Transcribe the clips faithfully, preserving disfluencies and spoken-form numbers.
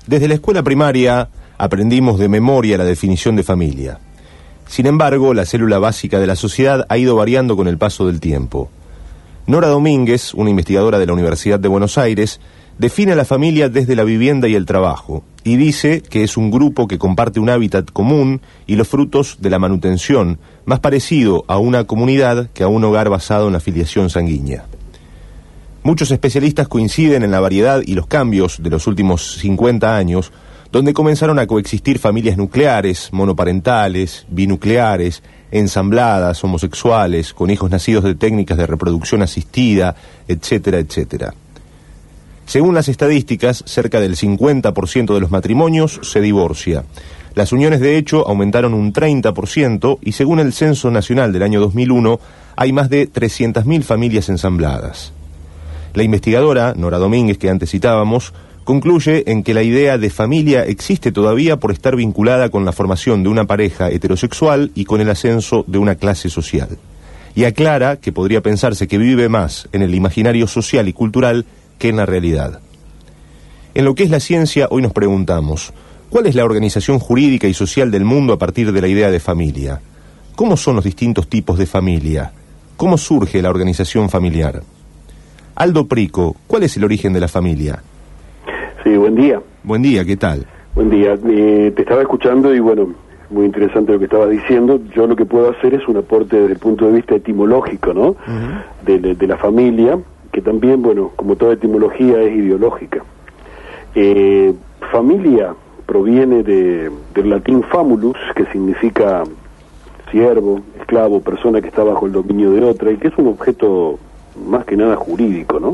Desde la escuela primaria aprendimos de memoria la definición de familia. Sin embargo, la célula básica de la sociedad ha ido variando con el paso del tiempo. Nora Domínguez, una investigadora de la Universidad de Buenos Aires, define a la familia desde la vivienda y el trabajo, y dice que es un grupo que comparte un hábitat común y los frutos de la manutención, más parecido a una comunidad que a un hogar basado en la filiación sanguínea. Muchos especialistas coinciden en la variedad y los cambios de los últimos cincuenta años, donde comenzaron a coexistir familias nucleares, monoparentales, binucleares, ensambladas, homosexuales, con hijos nacidos de técnicas de reproducción asistida, etcétera, etcétera. Según las estadísticas, cerca del cincuenta por ciento de los matrimonios se divorcia. Las uniones de hecho aumentaron un treinta por ciento y según el Censo Nacional del año dos mil uno, hay más de trescientas mil familias ensambladas. La investigadora, Nora Domínguez, que antes citábamos, concluye en que la idea de familia existe todavía por estar vinculada con la formación de una pareja heterosexual y con el ascenso de una clase social. Y aclara que podría pensarse que vive más en el imaginario social y cultural que en la realidad. En lo que es la ciencia, hoy nos preguntamos, ¿cuál es la organización jurídica y social del mundo a partir de la idea de familia? ¿Cómo son los distintos tipos de familia? ¿Cómo surge la organización familiar? Aldo Prico, ¿cuál es el origen de la familia? Sí, buen día. Buen día, ¿qué tal? Buen día. Eh, te estaba escuchando y bueno, muy interesante lo que estabas diciendo. Yo lo que puedo hacer es un aporte desde el punto de vista etimológico, ¿no? Uh-huh. de, de, de la familia, que también, bueno, como toda etimología es ideológica. Eh, familia proviene de, del latín famulus, que significa siervo, esclavo, persona que está bajo el dominio de otra, y que es un objeto más que nada jurídico, ¿no?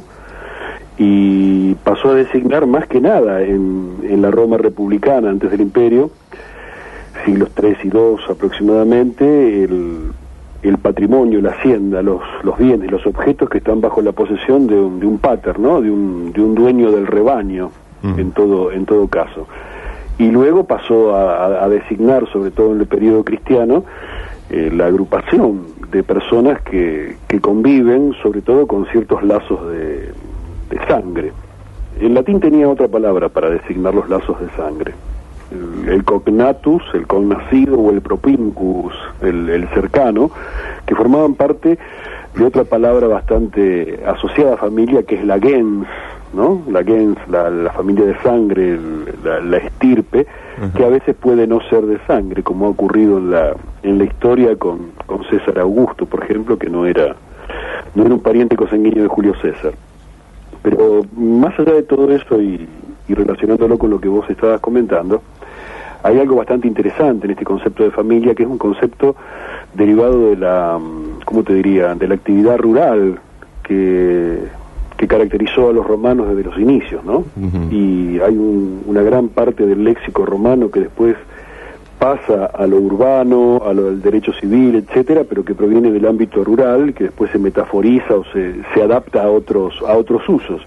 Y pasó a designar más que nada en, en la Roma republicana, antes del Imperio, siglos tres y dos aproximadamente, el, el patrimonio, la hacienda, los, los bienes, los objetos que están bajo la posesión de un, de un pater, ¿no? De un, de un dueño del rebaño, uh-huh. en todo, en todo caso. Y luego pasó a, a designar, sobre todo en el periodo cristiano, eh, la agrupación de personas que, que conviven, sobre todo con ciertos lazos de, de sangre. El latín tenía otra palabra para designar los lazos de sangre. El, el cognatus, el connacido, o el propinquus, el, el cercano, que formaban parte de otra palabra bastante asociada a familia, que es la gens, ¿no? La gens, la, la familia de sangre, el, la, la estirpe, uh-huh. que a veces puede no ser de sangre, como ha ocurrido en la en la historia con, con César Augusto, por ejemplo, que no era no era un pariente consanguíneo de Julio César. Pero más allá de todo eso y, y relacionándolo con lo que vos estabas comentando, hay algo bastante interesante en este concepto de familia, que es un concepto derivado de la, ¿cómo te diría?, de la actividad rural que, que caracterizó a los romanos desde los inicios, ¿no? Uh-huh. Y hay un, una gran parte del léxico romano que después pasa a lo urbano, a lo del derecho civil, etcétera, pero que proviene del ámbito rural, que después se metaforiza o se, se adapta a otros, a otros usos.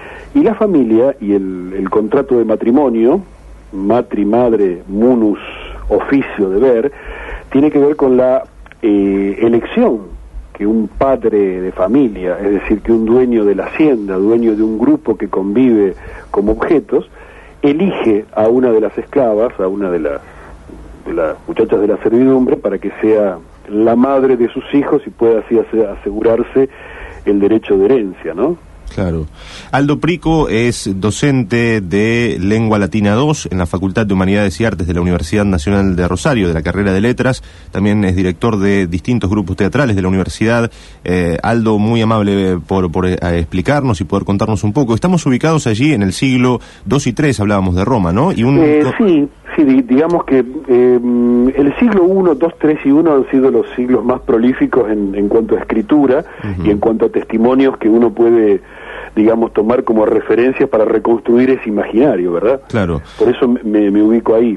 Y la familia y el, el contrato de matrimonio, matri, madre, munus, oficio, deber, tiene que ver con la eh, elección que un padre de familia, es decir, que un dueño de la hacienda, dueño de un grupo que convive como objetos, elige a una de las esclavas, a una de las de las muchachas de la servidumbre, para que sea la madre de sus hijos y pueda así asegurarse el derecho de herencia, ¿no? Claro. Aldo Prico es docente de Lengua Latina dos en la Facultad de Humanidades y Artes de la Universidad Nacional de Rosario, de la carrera de Letras. También es director de distintos grupos teatrales de la universidad. Eh, Aldo, muy amable por, por eh, explicarnos y poder contarnos un poco. Estamos ubicados allí en el siglo dos y tres, hablábamos de Roma, ¿no? Y un... eh, sí, sí, digamos que eh, el siglo uno, dos, tres y uno han sido los siglos más prolíficos en, en cuanto a escritura uh-huh. y en cuanto a testimonios que uno puede, digamos, tomar como referencias para reconstruir ese imaginario, ¿verdad? Claro. Por eso me, me ubico ahí.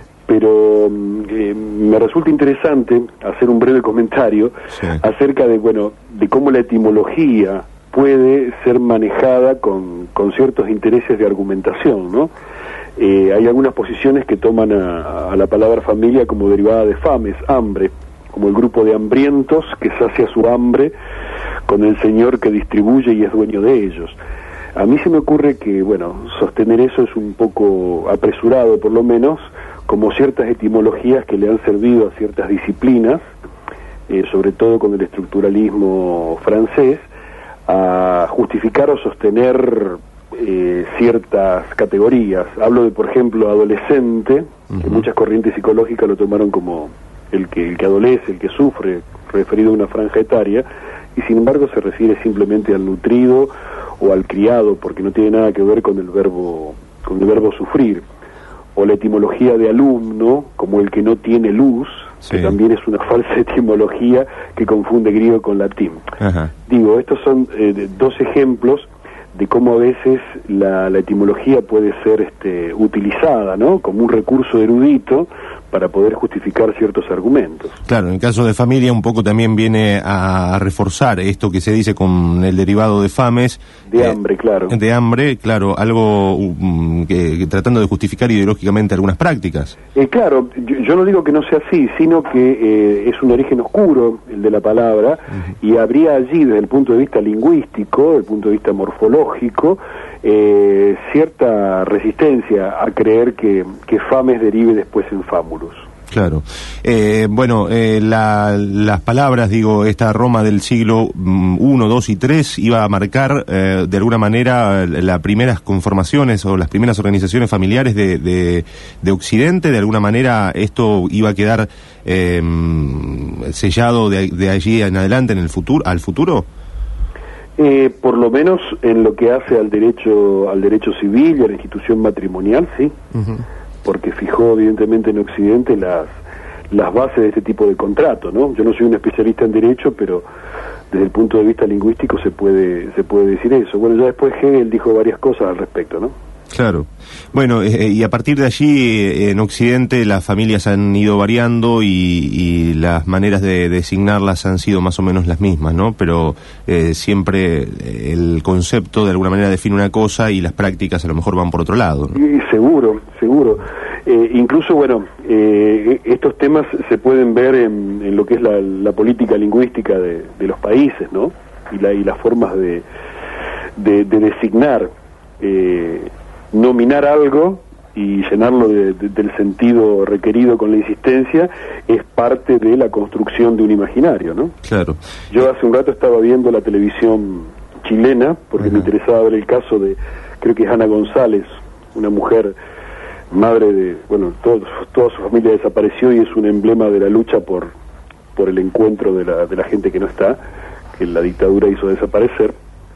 Pero eh, me resulta interesante hacer un breve comentario sí. acerca de, bueno, de cómo la etimología puede ser manejada con, con ciertos intereses de argumentación, ¿no? Eh, hay algunas posiciones que toman a, a la palabra familia como derivada de fames, hambre, como el grupo de hambrientos que sacia su hambre con el señor que distribuye y es dueño de ellos. A mí se me ocurre que, bueno, sostener eso es un poco apresurado, por lo menos, como ciertas etimologías que le han servido a ciertas disciplinas, eh, sobre todo con el estructuralismo francés, a justificar o sostener eh, ciertas categorías. Hablo de, por ejemplo, adolescente, uh-huh. que muchas corrientes psicológicas lo tomaron como el que, el que adolece, el que sufre, referido a una franja etaria, y sin embargo se refiere simplemente al nutrido o al criado, porque no tiene nada que ver con el verbo, con el verbo sufrir. O la etimología de alumno, como el que no tiene luz, sí. que también es una falsa etimología que confunde griego con latín. Ajá. Digo, estos son eh, dos ejemplos de cómo a veces la, la etimología puede ser este, utilizada, ¿no?, como un recurso erudito para poder justificar ciertos argumentos. Claro, en el caso de familia un poco también viene a reforzar esto que se dice con el derivado de fames. De eh, hambre, claro. De hambre, claro, algo um, que, que tratando de justificar ideológicamente algunas prácticas. Eh, claro, yo, yo no digo que no sea así, sino que eh, es un origen oscuro el de la palabra, uh-huh. y habría allí, desde el punto de vista lingüístico, desde el punto de vista morfológico, eh, cierta resistencia a creer que, que fames derive después en fámulus. Claro. Eh, bueno, eh, la, las palabras, digo, esta Roma del siglo uno, dos y tres iba a marcar eh, de alguna manera las primeras conformaciones o las primeras organizaciones familiares de, de, de Occidente. De alguna manera esto iba a quedar eh, sellado de, de allí en adelante en el futuro, al futuro. Eh, por lo menos en lo que hace al derecho al derecho civil y a la institución matrimonial, sí, uh-huh. porque fijó evidentemente en Occidente las las bases de este tipo de contrato, ¿no? Yo no soy un especialista en derecho, pero desde el punto de vista lingüístico se puede se puede decir eso. Bueno, ya después Hegel dijo varias cosas al respecto, ¿no? Claro. Bueno, eh, y a partir de allí, eh, en Occidente, las familias han ido variando y, y las maneras de designarlas han sido más o menos las mismas, ¿no? Pero eh, siempre el concepto de alguna manera define una cosa y las prácticas a lo mejor van por otro lado, ¿no? Sí, seguro, seguro. Eh, incluso, bueno, eh, estos temas se pueden ver en, en lo que es la, la política lingüística de, de los países, ¿no? Y, la, y las formas de, de, de designar. Eh, nominar algo y llenarlo de, de, del sentido requerido con la insistencia es parte de la construcción de un imaginario, ¿no? Claro. Yo hace un rato estaba viendo la televisión chilena porque uh-huh. me interesaba ver el caso de, creo que es Ana González, una mujer madre de, bueno, todo, toda su familia desapareció y es un emblema de la lucha por por el encuentro de la, de la gente que no está, que la dictadura hizo desaparecer.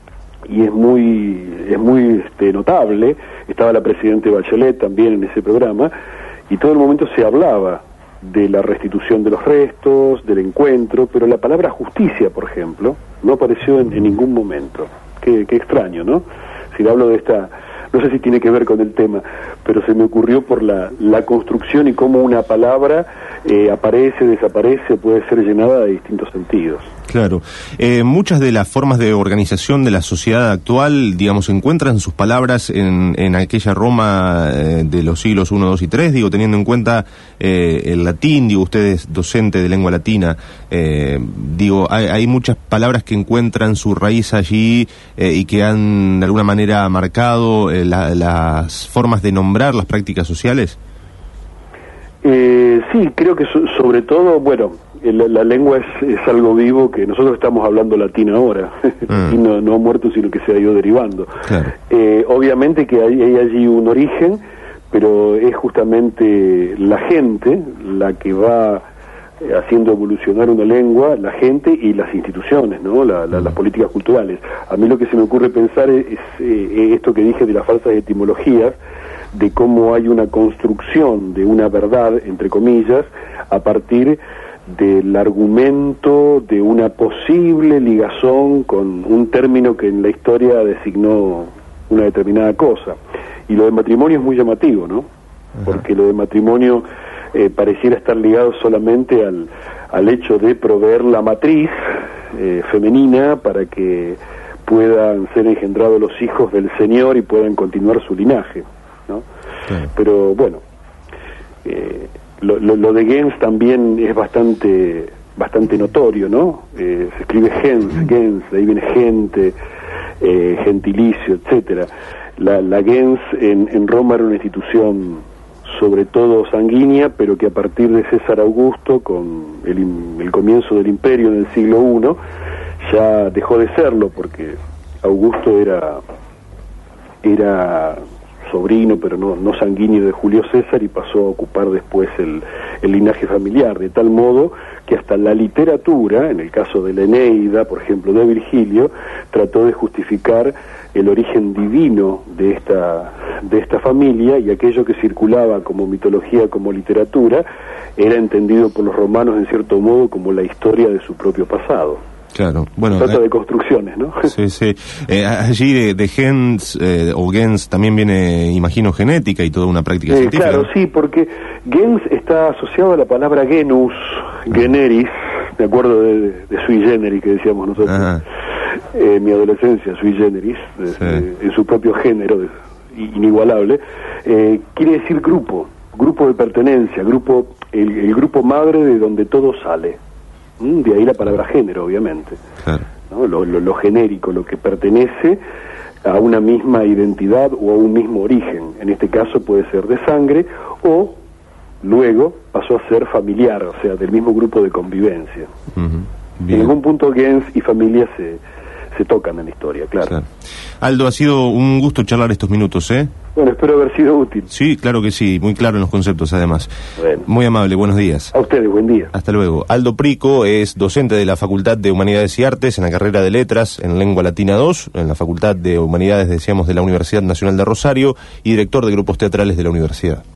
Y es muy es muy este, notable. Estaba la presidenta Bachelet también en ese programa, y todo el momento se hablaba de la restitución de los restos, del encuentro, pero la palabra justicia, por ejemplo, no apareció en, en ningún momento. Qué, qué extraño, ¿no? Si hablo de esta, no sé si tiene que ver con el tema, pero se me ocurrió por la, la construcción y cómo una palabra eh, aparece, desaparece, puede ser llenada de distintos sentidos. Claro. Eh, muchas de las formas de organización de la sociedad actual, digamos, encuentran sus palabras en, en aquella Roma eh, de los siglos uno, dos y tres, digo, teniendo en cuenta eh, el latín, digo, usted es docente de lengua latina, eh, digo, hay, hay muchas palabras que encuentran su raíz allí eh, y que han de alguna manera marcado eh, la, las formas de nombrar las prácticas sociales. Eh, sí, creo que so, sobre todo, bueno, la, la lengua es, es algo vivo, que nosotros estamos hablando latín ahora, mm. y no, no muerto, sino que se ha ido derivando. Claro. Eh, obviamente que hay, hay allí un origen, pero es justamente la gente la que va haciendo evolucionar una lengua, la gente y las instituciones, ¿no? La, la, mm. Las políticas culturales. A mí lo que se me ocurre pensar es, es eh, esto que dije de las falsas etimologías, de cómo hay una construcción de una verdad, entre comillas, a partir del argumento de una posible ligazón con un término que en la historia designó una determinada cosa. Y lo de matrimonio es muy llamativo, ¿no? Ajá. Porque lo de matrimonio eh, pareciera estar ligado solamente al, al hecho de proveer la matriz eh, femenina para que puedan ser engendrados los hijos del Señor y puedan continuar su linaje, ¿no? Sí. Pero bueno, eh, lo, lo, lo de gens también es bastante bastante notorio, ¿no? Eh, se escribe gens, gens, de ahí viene gente, eh, gentilicio, etcétera. La, la gens en, en Roma era una institución sobre todo sanguínea, pero que a partir de César Augusto, con el, el comienzo del imperio en el siglo primero, ya dejó de serlo, porque Augusto era era sobrino, pero no, no sanguíneo de Julio César, y pasó a ocupar después el, el linaje familiar, de tal modo que hasta la literatura, en el caso de la Eneida, por ejemplo, de Virgilio, trató de justificar el origen divino de esta, de esta familia, y aquello que circulaba como mitología, como literatura, era entendido por los romanos en cierto modo como la historia de su propio pasado. Claro, bueno. Trata eh, de construcciones, ¿no? Sí, sí. Eh, allí de, de gens eh, o gens también viene, imagino, genética y toda una práctica eh, científica. Claro, sí, porque gens está asociado a la palabra genus, generis, de acuerdo de, de sui generis que decíamos nosotros. Eh, mi adolescencia, sui generis, de, sí. de, en su propio género, de, inigualable, eh, quiere decir grupo, grupo de pertenencia, grupo, el, el grupo madre de donde todo sale. De ahí la palabra género, obviamente. Claro. ¿No? Lo, lo, lo genérico, lo que pertenece a una misma identidad o a un mismo origen. En este caso puede ser de sangre, o luego pasó a ser familiar, o sea, del mismo grupo de convivencia. Uh-huh. En algún punto gens y familia se, se tocan en la historia, claro. claro. Aldo, ha sido un gusto charlar estos minutos, ¿eh? Bueno, espero haber sido útil. Sí, claro que sí, muy claro en los conceptos además. Bueno. Muy amable, buenos días. A ustedes, buen día. Hasta luego. Aldo Prico es docente de la Facultad de Humanidades y Artes en la carrera de Letras en Lengua Latina dos, en la Facultad de Humanidades, decíamos, de la Universidad Nacional de Rosario, y director de grupos teatrales de la universidad.